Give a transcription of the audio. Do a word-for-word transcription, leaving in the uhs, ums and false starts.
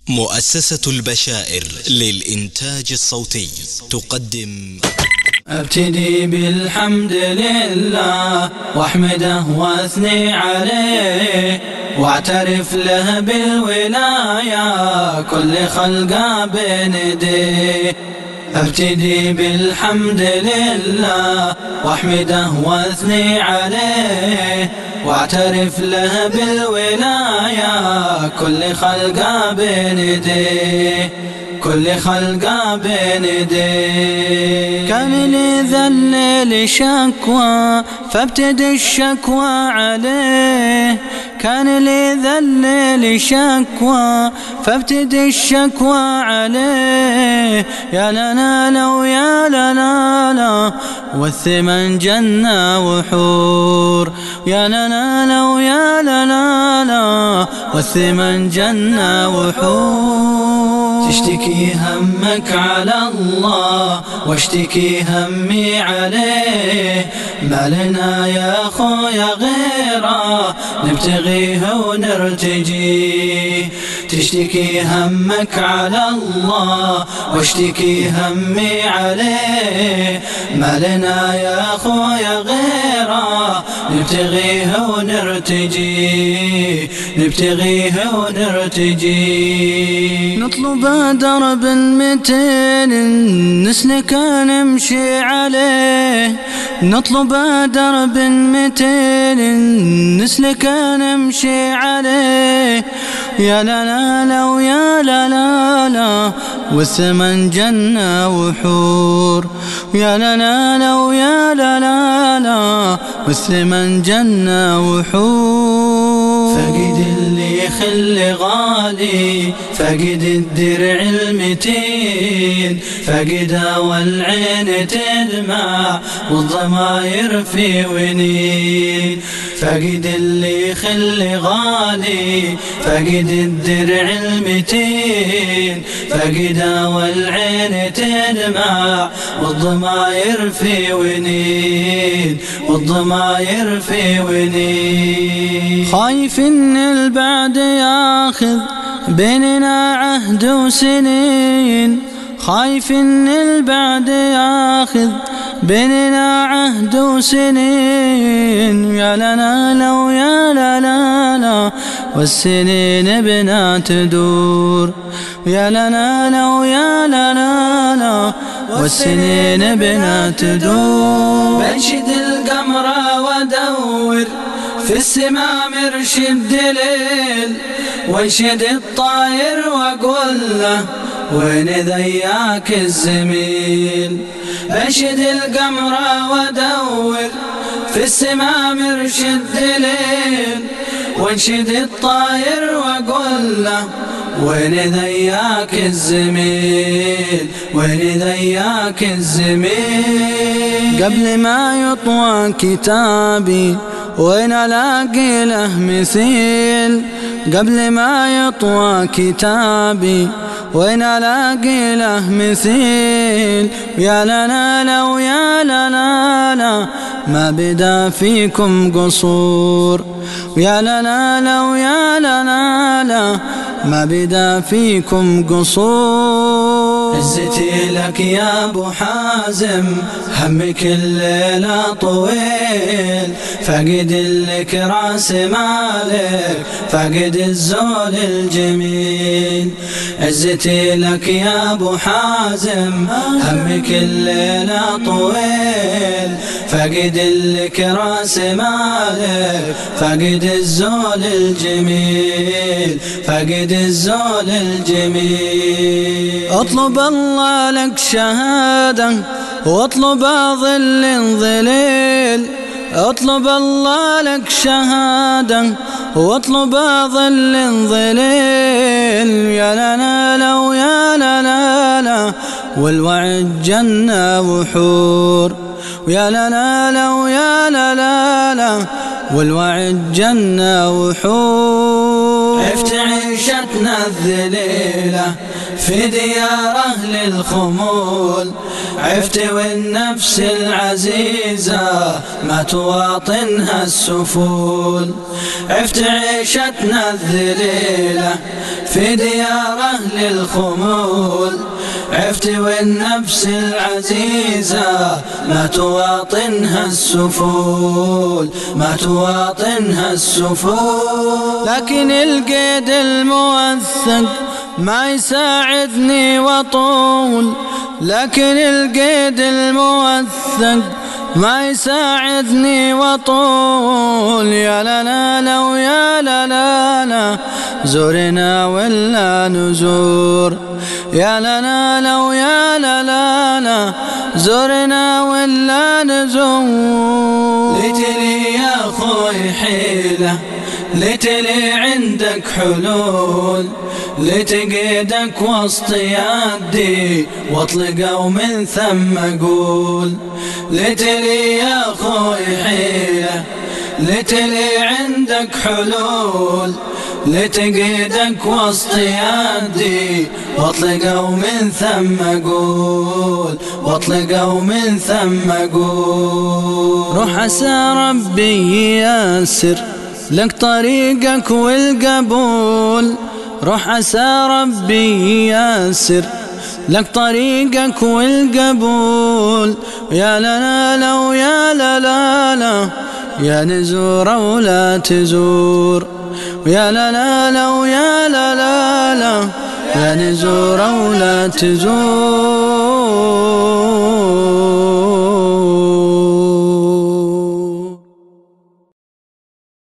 مؤسسة البشائر للإنتاج الصوتي تقدم. ابتدي بالحمد لله واحمده واثني عليه واعترف له بالولاية كل خلقه بين يديه. ابتدي بالحمد لله واحمده واثني عليه واعترف له بالولاية كل خلقه بين يديه كل خلقه بين يديه. كان لي ذل شكوى فابتدي الشكوى عليه كان لي ذل شكوى فابتدي الشكوى عليه. يا لنا لو يا لنا لا والثمن جنة وحور. يا لنا لو يا لنا لا والثمن جنة وحور. تشتكي همك على الله واشتكي همي عليه ما لنا يا خويا غيره نبتغيه ونرتجيه. تشتكي همك على الله واشتكي همي عليه ما لنا يا خويا غيره نبتغيه ونرتجيه نبتغيه ونرتجيه. نطلب درب متين نسلك نمشي عليه نطلب درب متين نسلك نمشي عليه. يا لا لا ويا لا لا لا والثمن جنة وحور. يا لا لا لا ويا لا لا لا والثمن جنة وحور. فقد اللي خل غالي فقد الدرع المتين فقدها والعين تدمع والضماير في ونين. فقد اللي خل غالي فقد الدرع المتين فقدها والعين تدمع والضماير في ونين والضماير في ونين. خايف ان البعد ياخذ بيننا عهد وسنين خايف ان البعد ياخذ بيننا عهد وسنين. يا لنا لو يا لا لا لا والسنين بنا تدور. يا لنا لو يا لا لا لا والسنين بنا تدور. بنشد القمر وادور في السماء مرشد دليل وانشد الطاير واقول له وين ذياك الزميل. بنشد القمر وادور في السماء مرشد دليل وانشد الطاير واقول له وين ذياك الزميل وين ذياك الزميل. قبل ما يطوى كتابي وين الاقي له مثيل قبل ما يطوى كتابي وين الاقي له مثيل. يا لنا لو يا لنا لا ما بدا فيكم قصور. يا لنا لو يا لنا لا ما بدا فيكم قصور. عزتي لك يا ابو حازم همك الليلة طويل فقد لك راس مالك فقد الزول الجميل. عزتي لك يا ابو حازم همك الليلة طويل فقد لك راس مالك فقد الزول الجميل فقد الزول الجميل. اطلب الله لك شهادة واطلب ظل ظليل اطلب الله لك شهادة واطلب ظل ظليل. يا لنا لو يا لا لا لا والوعد جنة وحور. ويا لنا لو يا لا لا لا والوعد جنة وحور. عفت عيشتنا الذليلة في ديار أهل الخمول، عفت والنفس العزيزة ما تواطنها السفول. عفت عيشتنا الذليلة في ديار أهل الخمول، عفت والنفس العزيزة ما تواطنها السفول، ما تواطنها السفول. لكن القيد الموثق ما يساعدني وطول، لكن القيد الموثق ما يساعدني وطول. يا لا لا لا ويا لا لا لا زورنا ولا نزور، يا لا لا لا ويا لا لا لا زورنا ولا نزور. ليتلي يا خوي حيلة، ليتلي عندك حلول، لتقيدك وسط يدي واطلق ومن ثم اقول. ليتلي يا خوي حيلة، ليتلي عندك حلول، لتقيدك وسط يدي واطلق ومن ثم اقول، واطلق ومن ثم اقول. روح عسى ربي ييسر لك طريقك والقبول، روح عسى ربي ييسر لك طريقك والقبول. يا لا لا لا ويا لا لا لا يا نزور ولا تزور، يا لا لا لا ويا لا لا لا يا نزور ولا تزور.